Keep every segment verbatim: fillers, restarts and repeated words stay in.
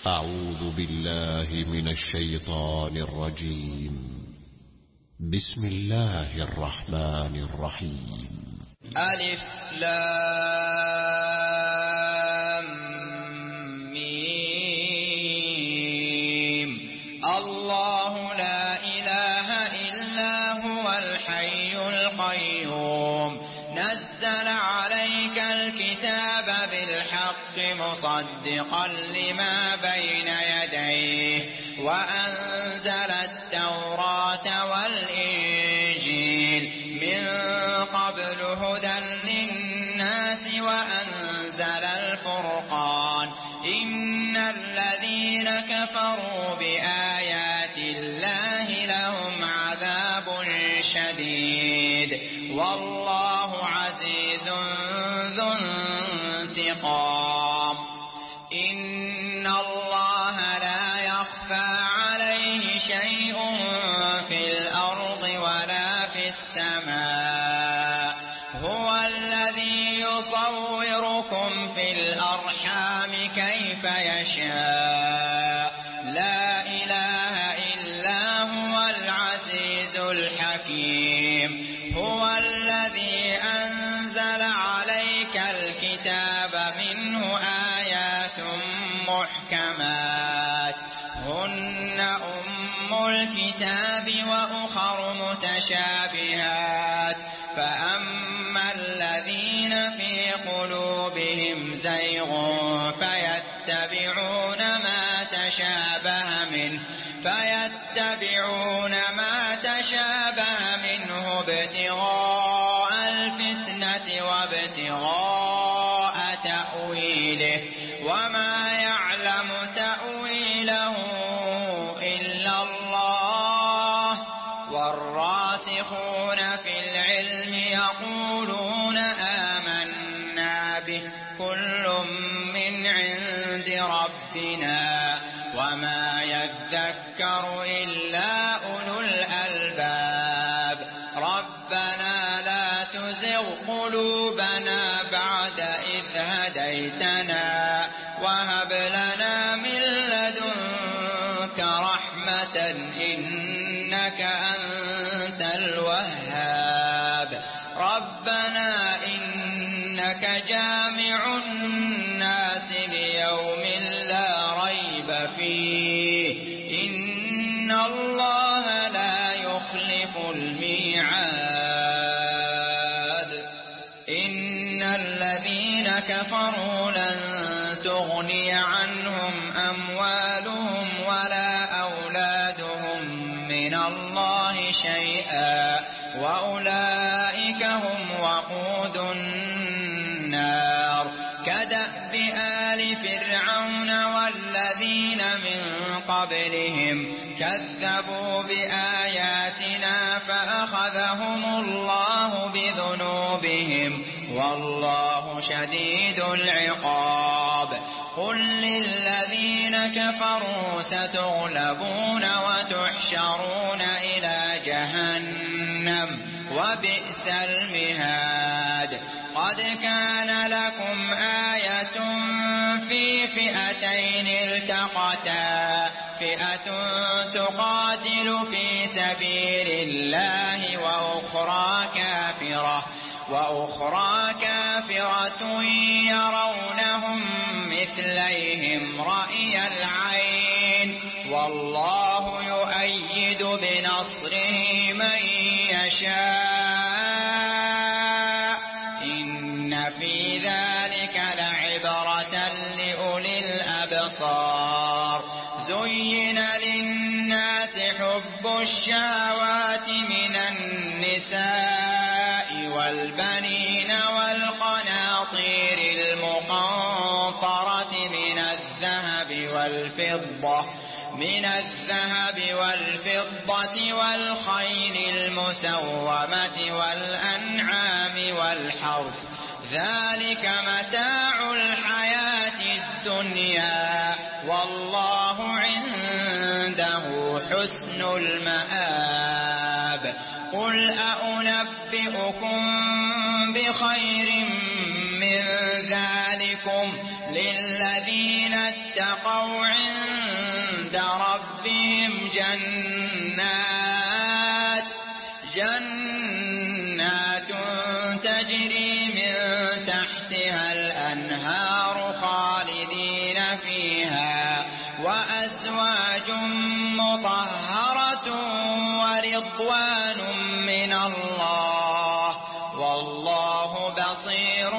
أعوذ بالله من الشيطان الرجيم. بسم الله الرحمن الرحيم. ألف لام ميم. الله لا إله إلا هو الحي القيوم نزل عليك الكتاب بالحق مصدقا لما بين يديه وأنزل التوراة والإنجيل من قبل هدى للناس وأنزل الفرقان إن الذين كفروا بآيات الله لهم عذاب شديد والله عزيز ذو انتقام. إن الله لا يخفى عليه شيء في الأرض ولا في السماء. هو الذي يصوركم في الأرحام كيف يشاء. لا إله إلا هو العزيز الحكيم. هو الذي أنزل عليك الكتاب منه آيات محكمات هن أم الكتاب وأخر متشابهات فأما الذين في قلوبهم زيغ فيتبعون ما تشابه منه فيتبعون ما تشابه منه ابتغاء الفتنة وابتغاء تأويله وما يعلم تأويله إلا الله والراسخون في العلم يقولون آمنا به كل من عند ربنا وما يذكر إلا أولو الألباب. ربنا لا تزغ قلوبنا بعد إذ هديتنا وهب لنا من لدنك رحمة إنك أنت الوهاب. ربنا إنك جامع الناس ليوم لا ريب فيه إن الله لا يخلف الميعاد. إن الذين كفروا لن تغني عنهم أموالهم ولا أولادهم من الله شيئا وأولئك هم وقود النار. كدأب آل فرعون والذين من قبلهم كذبوا بآياتنا فأخذهم الله بذنوبهم والله شديد العقاب. قل للذين كفروا ستغلبون وتحشرون إلى جهنم وبئس المهاد. قد كان لكم آية في فئتين التقتا فئة تقاتل في سبيل الله وأخرى كافرة وأخرى كافرة يرونهم مثليهم رأي العين والله يؤيد بنصره من يشاء. إن في ذلك لعبرة لأولي الأبصار. زين للناس حب الشهوات من النساء والبنين والقناطير المقنطرة من الذهب والفضة من الذهب والفضة والخيل المسومة والأنعام والحرث ذلك متاع الحياة الدنيا والله عنده حسن المآب. قل أنبئكم بخير من ذلكم للذين اتقوا عند ربهم جنات جنات تجري من تحتها الأنهار خالدين فيها وأزواج مطهرة ورضوان من الله والله بصير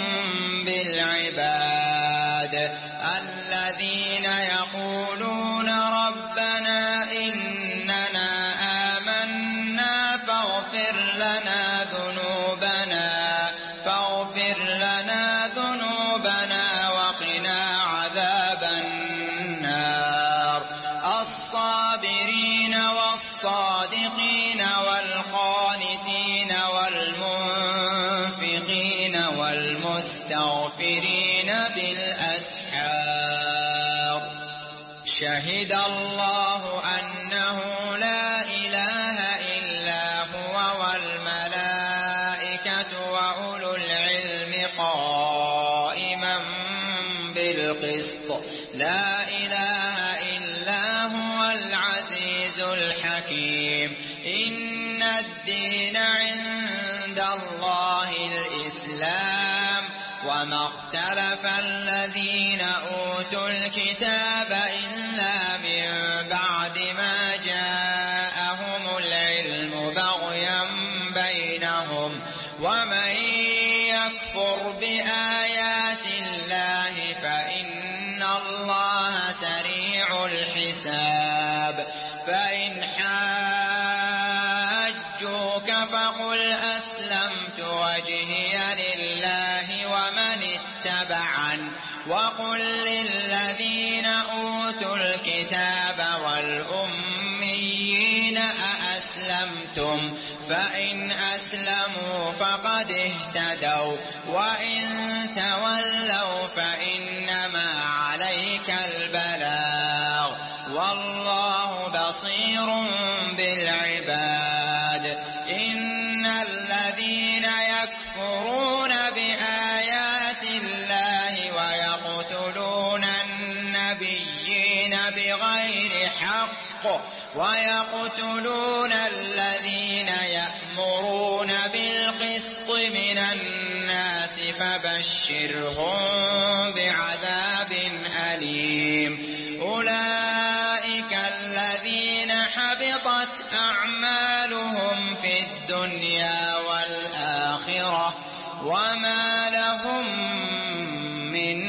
بالعباد الذين يقولون ربنا إننا آمنا فاغفر لنا ذنوبنا فاغفر لنا ذنوبنا وقنا عذاب النار الصابرين والصادقين والقانتين والمنفقين والمستغفرين بالأسحار شهد الله أنه لا إله إلا هو والملائكة وأولو العلم قائما بالقسط لا إله إلا هو العزيز الحكيم إن الدين عند الله الإسلام وما اختلف الذين أوتوا الكتاب إلا من بعد ما جاءهم العلم بغيا بينهم ومن يكفر بآيات الله فإن الله سريع الحساب فإن حاجوك فقل أسلمت وجهي لله ومن اتبعن وقل للذين أوتوا الكتاب والأميين أأسلمتم فإن أسلموا فقد اهتدوا وإن تولوا فإنما عليك البلاغ والله بصير بالعباد إن الذين يكفرون بآيات الله ويقتلون النبيين بغير حق ويقتلون الذين يأمرون بالقسط من الناس فبشرهم بعذاب أليم أولئك الذين حبطت أعمالهم في الدنيا والآخرة وما لهم من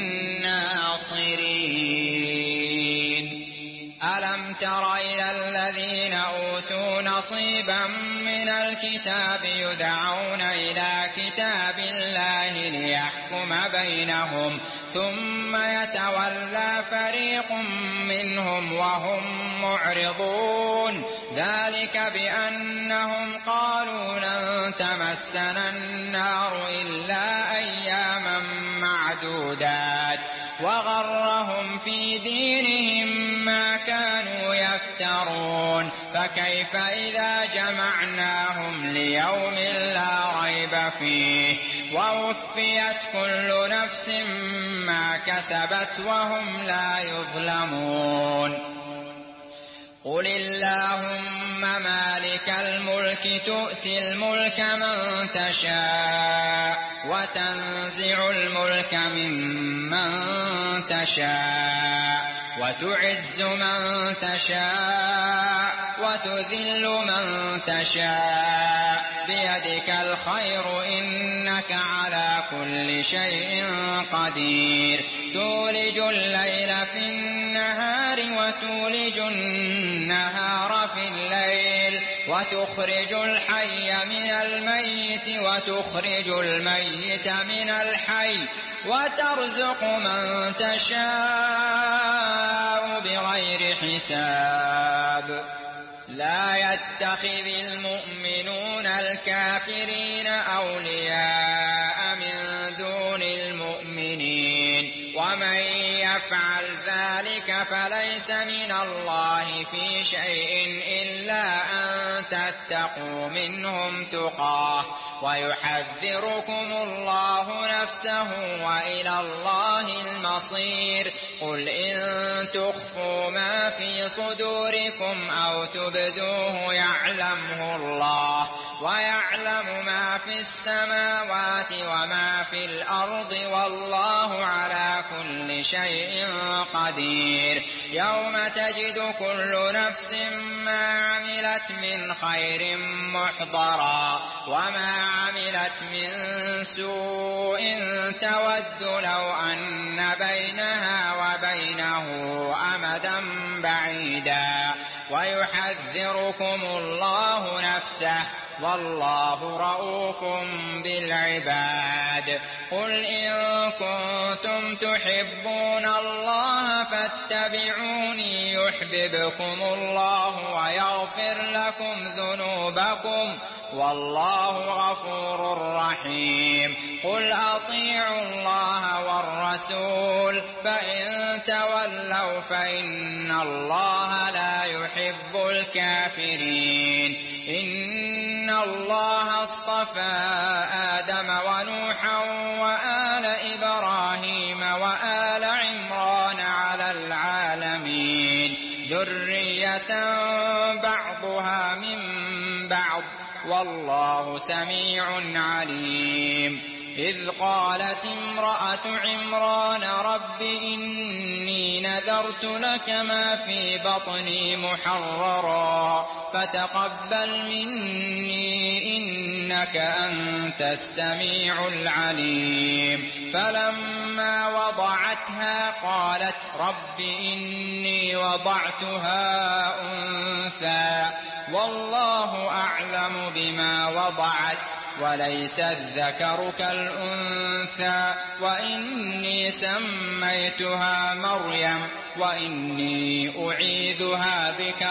ناصرين ألم تر إلى الذين أوتوا نصيبا من الكتاب يدعون إلى كتاب الله ليحكم بينهم ثم يتولى فريق منهم وهم معرضون ذلك بأنهم قالوا لن تمسنا النار إلا أياما معدودات وغرهم في دينهم ما كانوا يفترون فكيف إذا جمعناهم ليوم لا ريب فيه ووفيت كل نفس ما كسبت وهم لا يظلمون قل اللهم مالك الملك تؤتي الملك من تشاء وتنزع الملك ممن تشاء وتعز من تشاء وتذل من تشاء بيدك الخير إنك على كل شيء قدير تولج الليل في النهار وتولج النهار في الليل وتخرج الحي من الميت وتخرج الميت من الحي وترزق من تشاء بغير حساب لا يتخذ المؤمنون الكافرين أولياء من دون المؤمنين ومن يفعل ذلك ذلك فليس من الله في شيء إلا أن تتقوا منهم تقاه ويحذركم الله نفسه وإلى الله المصير. قل إن تخفوا ما في صدوركم أو تبدوه يعلمه الله ويعلم ما في السماوات وما في الأرض والله على كل شيء قدير. يوم تجد كل نفس ما عملت من خير محضرا وما عملت من سوء تود لو أن بينها وبينه أمدا بعيدا ويحذركم الله نفسه والله رؤوف بالعباد. قل إن كنتم تحبون الله فاتبعوني يحببكم الله ويغفر لكم ذنوبكم والله غفور رحيم. قل أطيعوا الله والرسول فإن تولوا فإن الله لا يحب الكافرين. إن الله اصطفى آدم ونوحا وآل إبراهيم وآل عمران على العالمين ذرية بعضها من بعض والله سميع عليم. إذ قالت امرأة عمران رب إني نذرت لك ما في بطني محررا فتقبل مني إنك أنت السميع العليم. فلما وضعتها قالت رب إني وضعتها أنثى والله أعلم بما وضعت وليس الذكر كالأنثى وإني سميتها مريم وإني أعيذها بك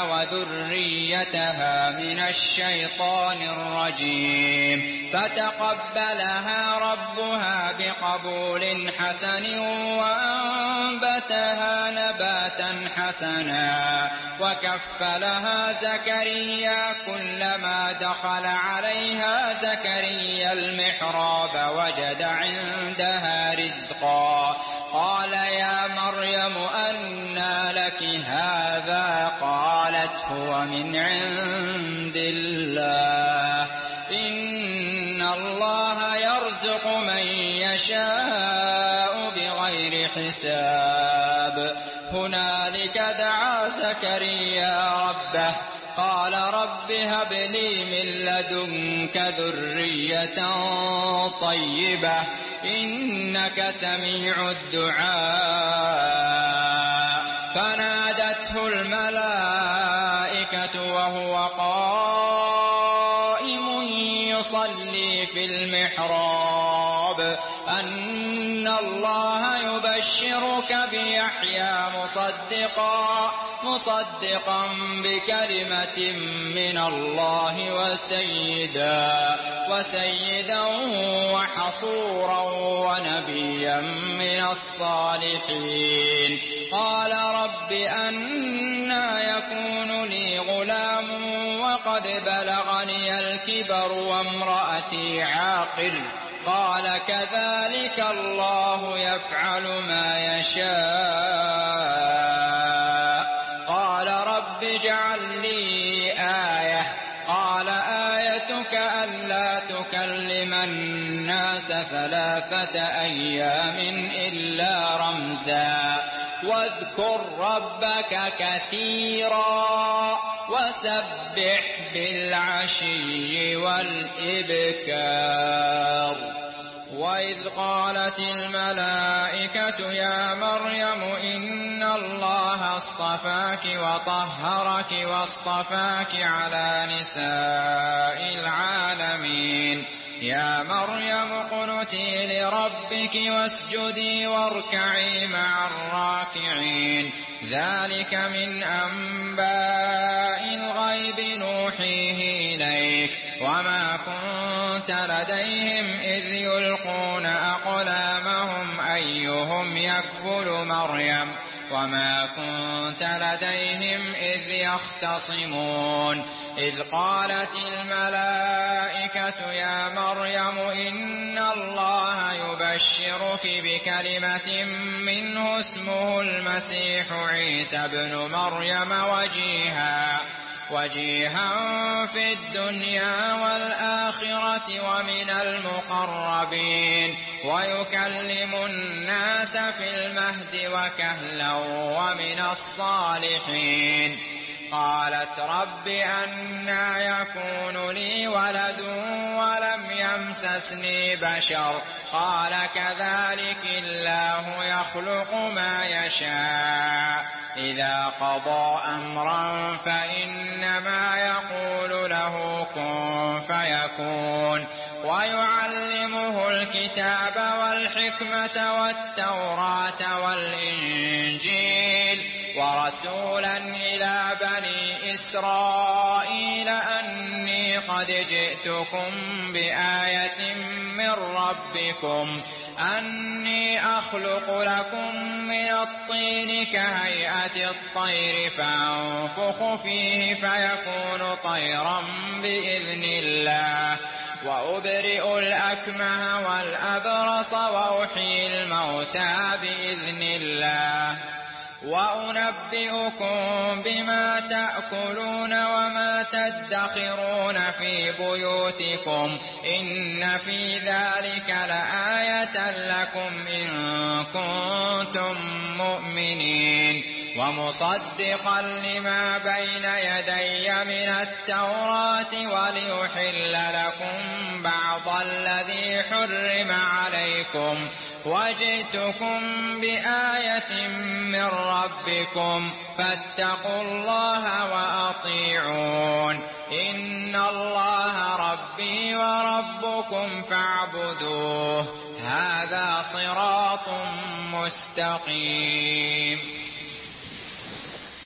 وذريتها من الشيطان الرجيم. فتقبلها ربها بقبول حسن وأنبتها نباتا حسنا وكفلها زكريا كلما دخل عليها زكريا المحراب وجد عندها رزقا قال يا مريم أنى لك هذا قالت هو من عند الله إن الله يرزق من يشاء بغير حساب. هنالك دعا زكريا ربه قال رب هب لي من لدنك ذرية طيبة إنك سميع الدعاء. فنادته الملائكة وهو قائم يصلي في المحراب أن الله يبشرك بيحيى مصدقا مصدقا بكلمة من الله وسيدا وسيدا وحصورا ونبيا من الصالحين. قال رب أنى يكون لي غلام وقد بلغني الكبر وامرأتي عاقر قال كذلك الله يفعل ما يشاء. قال رب اجعل لي آية قال آيتك ألا تكلم الناس ثلاثة أيام إلا رمزا واذكر ربك كثيرا وسبح بالعشي والإبكار. وإذ قالت الملائكة يا مريم إن الله اصطفاك وطهرك واصطفاك على نساء العالمين. يا مريم اقنتي لربك واسجدي واركعي مع الراكعين. ذلك من أنباء الغيب نوحيه إليك وما كنت لديهم إذ يلقون أقلامهم أيهم يكفل مريم وما كنت لديهم إذ يختصمون إذ قالت الملائكة يا مريم إن الله يبشرك بكلمة منه اسمه المسيح عيسى بن مريم وجيها وجيها في الدنيا والآخرة ومن المقربين ويكلم الناس في المهد وكهلا ومن الصالحين قالت رب أنى يكون لي ولد ولم يمسسني بشر قال كذلك الله يخلق ما يشاء إذا قضى أمرا فإنما يقول له كن فيكون ويعلمه الكتاب والحكمة والتوراة والإنجيل ورسولا إلى بني إسرائيل أني قد جئتكم بآية من ربكم أني أخلق لكم من الطين كهيئة الطير فأنفخ فيه فيكون طيرا بإذن الله وأبرئ الأكمه والأبرص وأحيي الموتى بإذن الله وأنبئكم بما تأكلون وما تدخرون في بيوتكم إن في ذلك لآية لكم إن كنتم مؤمنين ومصدقا لما بين يدي من التوراة وليحل لكم بعض الذي حرم عليكم وجئتكم بآية من ربكم فاتقوا الله وأطيعون إن الله ربي وربكم فاعبدوه هذا صراط مستقيم.